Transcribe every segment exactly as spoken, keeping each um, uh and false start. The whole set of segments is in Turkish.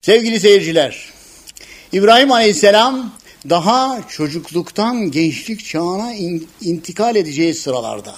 Sevgili seyirciler, İbrahim Aleyhisselam daha çocukluktan gençlik çağına in, intikal edeceği sıralarda.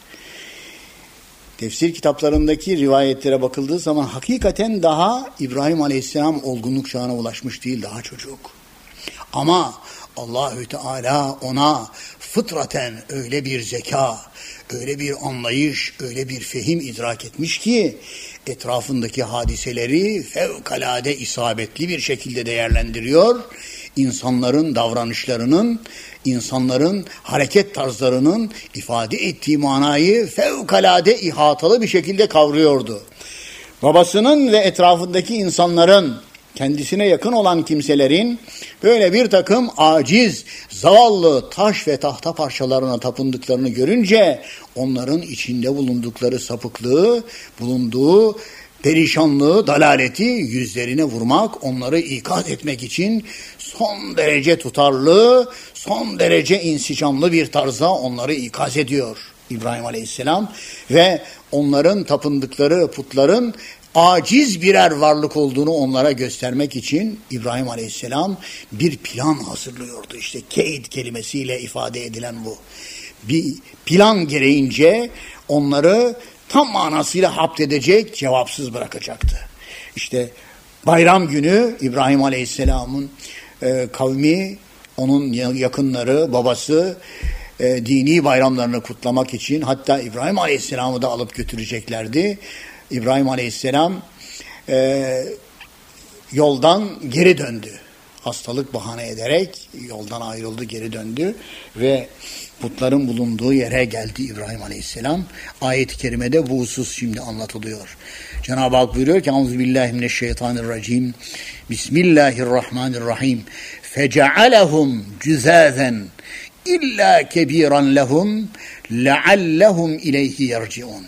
Tefsir kitaplarındaki rivayetlere bakıldığı zaman hakikaten daha İbrahim Aleyhisselam olgunluk çağına ulaşmış değil, daha çocuk. Ama Allahü Teala ona fıtraten öyle bir zeka, öyle bir anlayış, öyle bir fehim idrak etmiş ki etrafındaki hadiseleri fevkalade isabetli bir şekilde değerlendiriyor. İnsanların davranışlarının, insanların hareket tarzlarının ifade ettiği manayı fevkalade ihatalı bir şekilde kavruyordu. Babasının ve etrafındaki insanların, kendisine yakın olan kimselerin böyle bir takım aciz, zavallı taş ve tahta parçalarına tapındıklarını görünce onların içinde bulundukları sapıklığı, bulunduğu perişanlığı, dalaleti yüzlerine vurmak, onları ikaz etmek için son derece tutarlı, son derece insicamlı bir tarzda onları ikaz ediyor İbrahim Aleyhisselam ve onların tapındıkları putların aciz birer varlık olduğunu onlara göstermek için İbrahim Aleyhisselam bir plan hazırlıyordu. İşte keyd kelimesiyle ifade edilen bu. Bir plan gereğince onları tam manasıyla hapsedecek, cevapsız bırakacaktı. İşte bayram günü İbrahim Aleyhisselam'ın e, kavmi, onun yakınları, babası e, dini bayramlarını kutlamak için hatta İbrahim Aleyhisselam'ı da alıp götüreceklerdi. İbrahim Aleyhisselam e, yoldan geri döndü. Hastalık bahane ederek yoldan ayrıldı, geri döndü ve putların bulunduğu yere geldi İbrahim Aleyhisselam. Ayet-i kerimede bu husus şimdi anlatılıyor. Cenab-ı Hak buyuruyor ki Euzubillahimineşşeytanirracim. Bismillahirrahmanirrahim. Fecealehum cüzazen illa kebiran lehum leallehum ileyhi yerciun.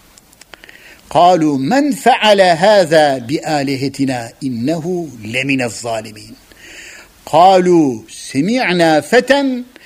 قالوا من فعل هذا بآلهتنا إنه لمن الظالمين قالوا سمعنا فتى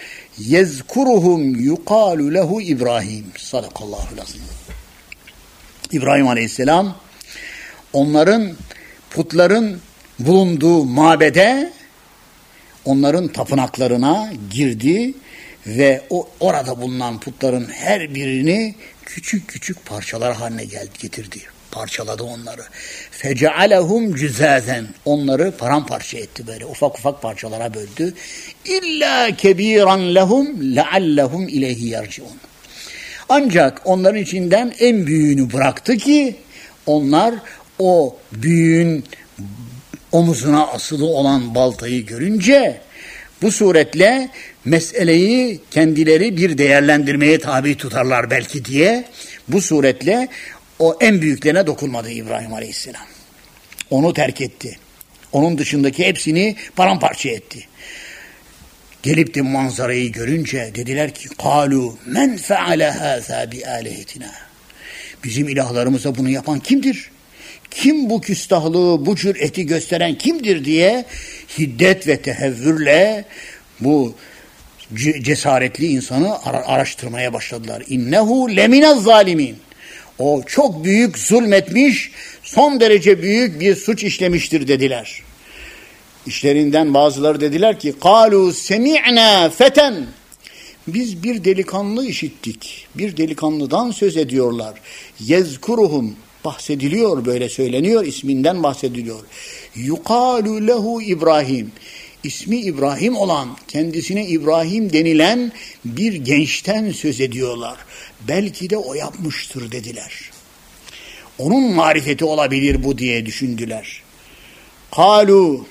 يذكرهم يقال له إبراهيم صدق الله العظيم. İbrahim Aleyhisselam onların putların bulunduğu mabede, onların tapınaklarına girdi ve o orada bulunan putların her birini küçük küçük parçalar haline geldi, getirdi. Parçaladı onları. Fecealehum cüzazen. Onları paramparça etti böyle. Ufak ufak parçalara böldü. İlla kebiran lehum leallehum ileyhi yerciun. Ancak onların içinden en büyüğünü bıraktı ki onlar o büyüğün omuzuna asılı olan baltayı görünce bu suretle meseleyi kendileri bir değerlendirmeye tabi tutarlar belki diye bu suretle o en büyüklerine dokunmadı İbrahim Aleyhisselam. Onu terk etti. Onun dışındaki hepsini paramparça etti. Gelip de manzarayı görünce dediler ki قَالُوا مَنْ فَعَلَ هَذَا بِآلِهَتِنَا. Bizim ilahlarımıza bunu yapan kimdir? Kim bu küstahlığı, bu cüreti gösteren kimdir diye hiddet ve tehevvürle bu cesaretli insanı araştırmaya başladılar. İnnehu leminez zalimin. O çok büyük zulmetmiş, son derece büyük bir suç işlemiştir dediler. İşlerinden bazıları dediler ki قَالُوا سَمِعْنَا feten. Biz bir delikanlı işittik. Bir delikanlıdan söz ediyorlar. Yezkuruhum. Bahsediliyor, böyle söyleniyor, isminden bahsediliyor. Yukalu lehu İbrahim. İsmi İbrahim olan, kendisine İbrahim denilen bir gençten söz ediyorlar. Belki de o yapmıştır dediler. Onun marifeti olabilir bu diye düşündüler. Kalu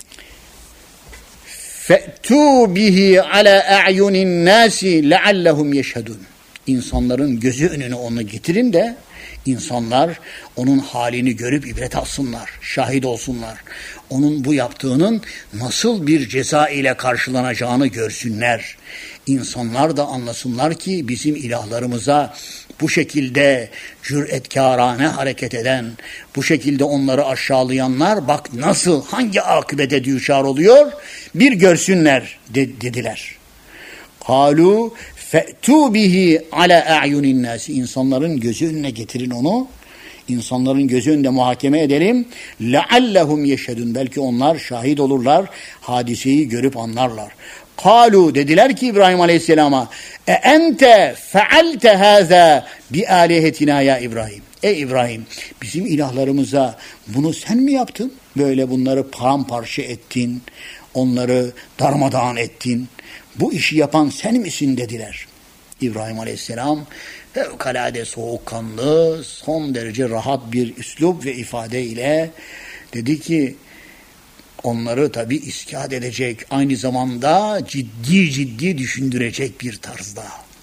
fe'tu bihi ala a'yunin nasi leallehum yeşhedun. İnsanların gözü önüne onu getirin de İnsanlar onun halini görüp ibret alsınlar, şahit olsunlar. Onun bu yaptığının nasıl bir ceza ile karşılanacağını görsünler. İnsanlar da anlasınlar ki bizim ilahlarımıza bu şekilde cüretkârane hareket eden, bu şekilde onları aşağılayanlar bak nasıl, hangi akıbete düçar oluyor bir görsünler de- dediler. Kalu fe'tu bihi ala a'yunin nasi. İnsanların gözü önüne getirin onu. İnsanların gözü önünde muhakeme edelim. لَعَلَّهُمْ يَشْهَدُونَ. Belki onlar şahit olurlar. Hadiseyi görüp anlarlar. Kalu, dediler ki İbrahim Aleyhisselam'a, e ente fealte haza bi alihetina ya İbrahim. Ey İbrahim, bizim ilahlarımıza bunu sen mi yaptın? Böyle bunları paramparça ettin, onları darmadağın ettin. Bu işi yapan sen misin dediler. İbrahim Aleyhisselam fevkalade soğukkanlı, son derece rahat bir üslup ve ifade ile dedi ki, onları tabii iskat edecek, aynı zamanda ciddi ciddi düşündürecek bir tarzda,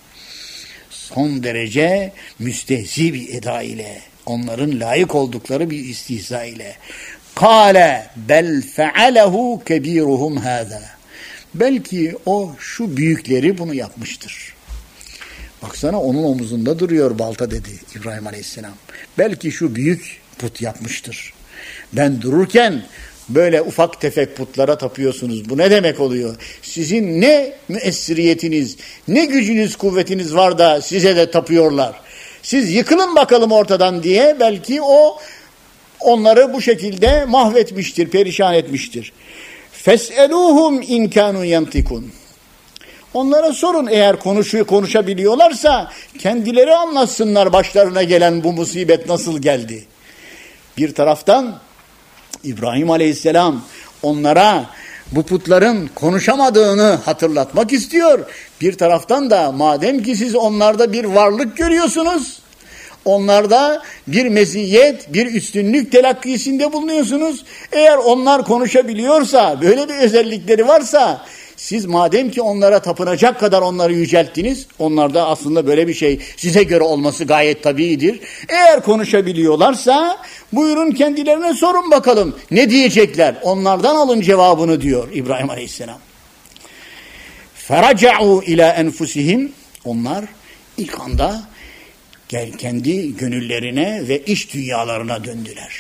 son derece müstehzi bir eda ile, onların layık oldukları bir istihza ile, kâle bel fealehu kebiruhum hâzâ. Belki o şu büyükleri bunu yapmıştır. Baksana, onun omuzunda duruyor balta dedi İbrahim Aleyhisselam. Belki şu büyük put yapmıştır. Ben dururken böyle ufak tefek putlara tapıyorsunuz. Bu ne demek oluyor? Sizin ne müessiriyetiniz, ne gücünüz, kuvvetiniz var da size de tapıyorlar. Siz yıkılın bakalım ortadan diye belki o onları bu şekilde mahvetmiştir, perişan etmiştir. Fes'eluhum in kanu yantikun. Onlara sorun, eğer konuşuyor, konuşabiliyorlarsa kendileri anlatsınlar başlarına gelen bu musibet nasıl geldi. Bir taraftan İbrahim Aleyhisselam onlara bu putların konuşamadığını hatırlatmak istiyor. Bir taraftan da madem ki siz onlarda bir varlık görüyorsunuz, onlarda bir meziyet, bir üstünlük telakkisinde bulunuyorsunuz. Eğer onlar konuşabiliyorsa, böyle bir özellikleri varsa, siz madem ki onlara tapınacak kadar onları yücelttiniz, onlarda aslında böyle bir şey size göre olması gayet tabiidir. Eğer konuşabiliyorlarsa buyurun kendilerine sorun bakalım ne diyecekler. Onlardan alın cevabını diyor İbrahim Aleyhisselam. Feraca'u ila enfusihim. Onlar ilk anda kendi gönüllerine ve iç dünyalarına döndüler.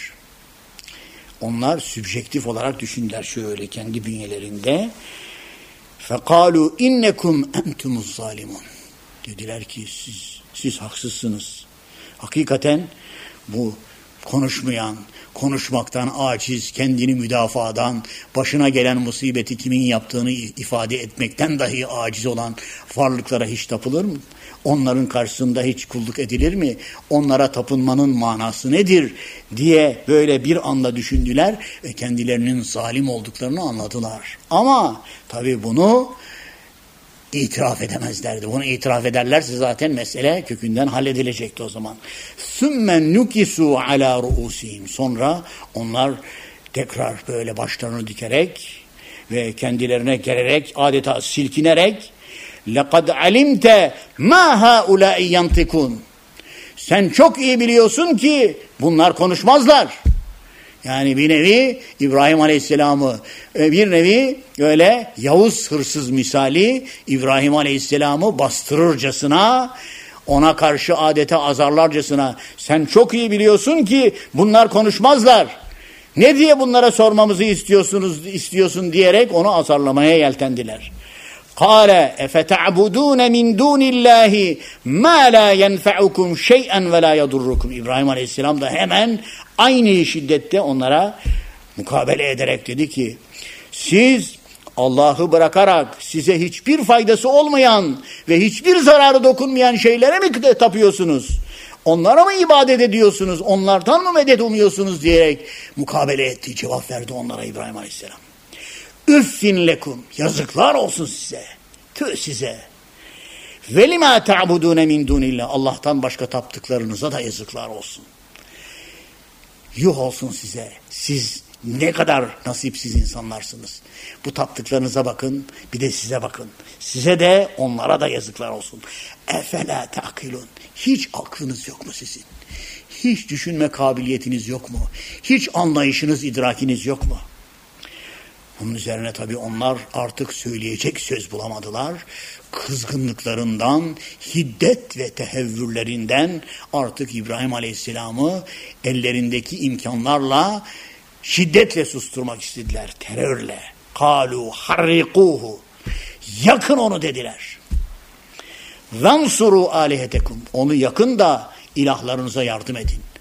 Onlar sübjektif olarak düşündüler şöyle kendi bünyelerinde. فَقَالُوا اِنَّكُمْ اَنْتُمُ الظَّالِمُونَ. Dediler ki siz, siz haksızsınız. Hakikaten bu konuşmayan, konuşmaktan aciz, kendini müdafadan, başına gelen musibeti kimin yaptığını ifade etmekten dahi aciz olan varlıklara hiç tapılır mı? Onların karşısında hiç kulluk edilir mi? Onlara tapınmanın manası nedir diye böyle bir anda düşündüler ve kendilerinin zalim olduklarını anladılar. Ama tabii bunu itiraf edemezlerdi. Bunu itiraf ederlerse zaten mesele kökünden halledilecekti o zaman. ثُمَّ نُكِسُوا عَلَى رُؤُسِهِمْ. Sonra onlar tekrar böyle başlarını dikerek ve kendilerine gelerek, adeta silkinerek, لَقَدْ عَلِمْتَ مَا هَؤُلَاءِ يَنْتِكُونَ. Sen çok iyi biliyorsun ki bunlar konuşmazlar. Yani bir nevi İbrahim Aleyhisselam'ı, bir nevi öyle Yavuz hırsız misali İbrahim Aleyhisselam'ı bastırırcasına, ona karşı adeta azarlarcasına, sen çok iyi biliyorsun ki bunlar konuşmazlar. Ne diye bunlara sormamızı istiyorsunuz istiyorsun diyerek onu azarlamaya yeltendiler. قَالَ اَفَتَعْبُدُونَ مِنْ دُونِ اللّٰهِ مَا لَا يَنْفَعُكُمْ شَيْئًا وَلَا يَضُرُّكُمْ. İbrahim Aleyhisselam da hemen aynı şiddette onlara mukabele ederek dedi ki, siz Allah'ı bırakarak size hiçbir faydası olmayan ve hiçbir zararı dokunmayan şeylere mi tapıyorsunuz? Onlara mı ibadet ediyorsunuz? Onlardan mı medet umuyorsunuz diyerek mukabele etti, cevap verdi onlara İbrahim Aleyhisselam. Üffin lekum, yazıklar olsun size, tüh size. Ve lima ta'budune min dunillah, Allah'tan başka taptıklarınıza da yazıklar olsun. Yuh olsun size, siz ne kadar nasipsiz insanlarsınız. Bu taptıklarınıza bakın, bir de size bakın. Size de onlara da yazıklar olsun. Efela ta'kilun, hiç aklınız yok mu sizin? Hiç düşünme kabiliyetiniz yok mu? Hiç anlayışınız, idrakiniz yok mu? Bunun üzerine tabii onlar artık söyleyecek söz bulamadılar. Kızgınlıklarından, hiddet ve tehevvürlerinden artık İbrahim Aleyhisselam'ı ellerindeki imkanlarla şiddetle susturmak istediler. Terörle. Kalu harrikuhu. Yakın onu dediler. Vansuru alihetekum. Onu yakın da ilahlarınıza yardım edin.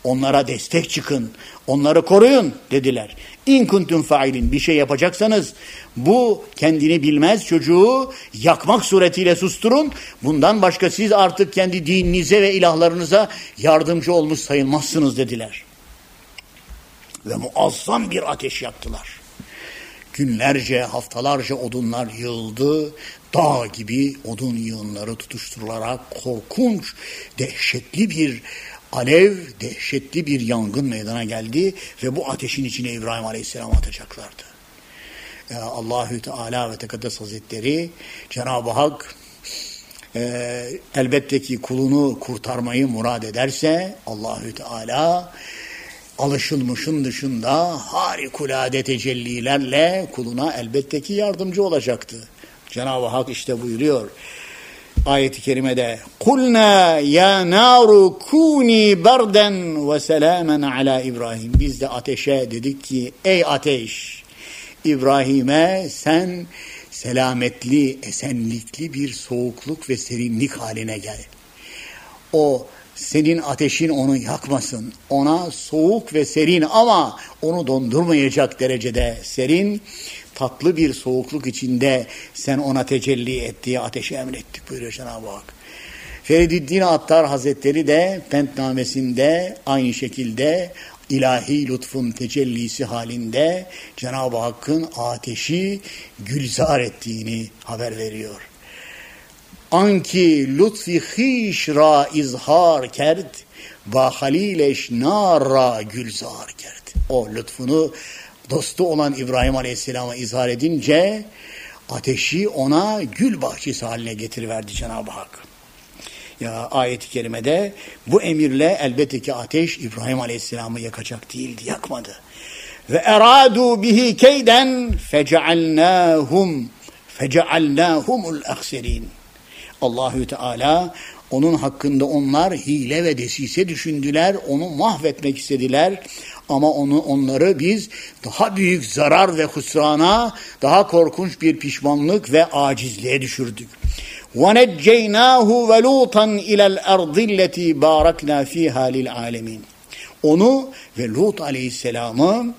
Onlara destek çıkın. Onları koruyun dediler. İn kuntum failin, bir şey yapacaksanız bu kendini bilmez çocuğu yakmak suretiyle susturun. Bundan başka siz artık kendi dininize ve ilahlarınıza yardımcı olmuş sayılmazsınız dediler. Ve muazzam bir ateş yaktılar. Günlerce, haftalarca odunlar yığıldı. Dağ gibi odun yığınları tutuşturularak korkunç, dehşetli bir alev, dehşetli bir yangın meydana geldi ve bu ateşin içine İbrahim Aleyhisselam'ı atacaklardı. Ee, Allahü Teala ve Tekaddes Hazretleri, Cenab-ı Hak e, elbette ki kulunu kurtarmayı murad ederse Allahü Teala alışılmışın dışında harikulade tecellilerle kuluna elbette ki yardımcı olacaktı. Cenab-ı Hak işte buyuruyor ayet-i kerimede: "Kulna ya naru kuni berden ve selamen ala İbrahim." Biz de ateşe dedik ki ey ateş, İbrahim'e sen selametli, esenlikli bir soğukluk ve serinlik haline gel. O senin ateşin onu yakmasın. Ona soğuk ve serin ama onu dondurmayacak derecede serin, tatlı bir soğukluk içinde sen ona tecelli ettiği ateşi emrettik buyuruyor Cenab-ı Hak. Ferididdin Attar Hazretleri de Pentnamesinde aynı şekilde ilahi lütfun tecellisi halinde Cenab-ı Hakk'ın ateşi gülzar ettiğini haber veriyor. Anki lütfi hiş ra izhar kerd, ba halileş nar ra gülzar kerd. O lütfunu dostu olan İbrahim Aleyhisselam'a izhar edince ateşi ona gül bahçesi haline getiriverdi Cenab-ı Hak. Ya ayet-i kerimede bu emirle elbette ki ateş İbrahim Aleyhisselam'ı yakacak değildi, yakmadı. Ve eradu bihi keyden fecealnahum fecealnahumul ahserin. Allahü Teala onun hakkında onlar hile ve desise düşündüler, onu mahvetmek istediler ama onu onları biz daha büyük zarar ve husrana, daha korkunç bir pişmanlık ve acizliğe düşürdük. وَنَجَّيْنَاهُ وَلُوطًا اِلَى الْاَرْضِ الَّتِي بَارَكْنَا ف۪يهَا لِلْعَالَمِينَ. Onu ve Lut Aleyhisselam'ı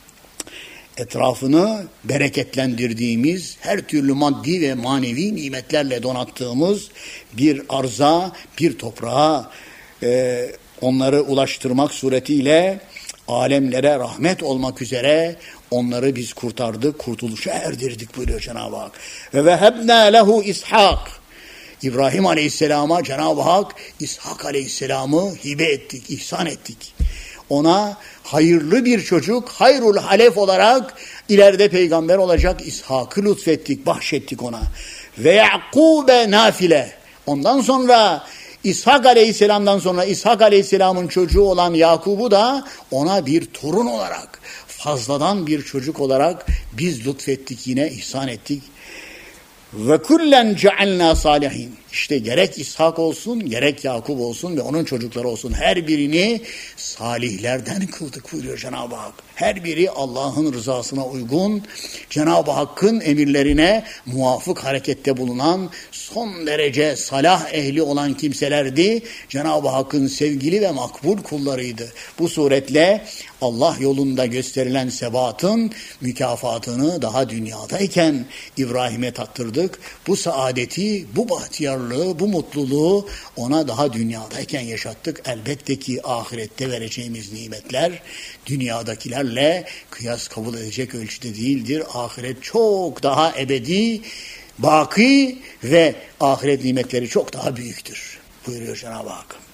etrafını bereketlendirdiğimiz, her türlü maddi ve manevi nimetlerle donattığımız bir arza, bir toprağa e, onları ulaştırmak suretiyle alemlere rahmet olmak üzere onları biz kurtardık, kurtuluşa erdirdik buyuruyor Cenab-ı Hak. Ve vehebnâ lehu İshak. İbrahim Aleyhisselam'a Cenab-ı Hak İshak Aleyhisselam'ı hibe ettik, ihsan ettik. Ona hayırlı bir çocuk, hayrul halef olarak ileride peygamber olacak İshak'ı lütfettik, bahşettik ona. Ve Yakub'e nafile. Ondan sonra İshak Aleyhisselam'dan sonra İshak Aleyhisselam'ın çocuğu olan Yakub'u da ona bir torun olarak, fazladan bir çocuk olarak biz lütfettik, yine ihsan ettik. Ve kullen cealna salihin. İşte gerek İshak olsun, gerek Yakup olsun ve onun çocukları olsun, her birini salihlerden kıldık buyuruyor Cenab-ı Hak. Her biri Allah'ın rızasına uygun, Cenab-ı Hakk'ın emirlerine muvafık harekette bulunan, son derece salah ehli olan kimselerdi. Cenab-ı Hakk'ın sevgili ve makbul kullarıydı. Bu suretle Allah yolunda gösterilen sebatın mükafatını daha dünyadayken İbrahim'e tattırdık. Bu saadeti, bu bahtiyarlığı, bu mutluluğu ona daha dünyadayken yaşattık. Elbette ki ahirette vereceğimiz nimetler dünyadakilerle kıyas kabul edecek ölçüde değildir. Ahiret çok daha ebedi, baki ve ahiret nimetleri çok daha büyüktür buyuruyor Cenab-ı Hak.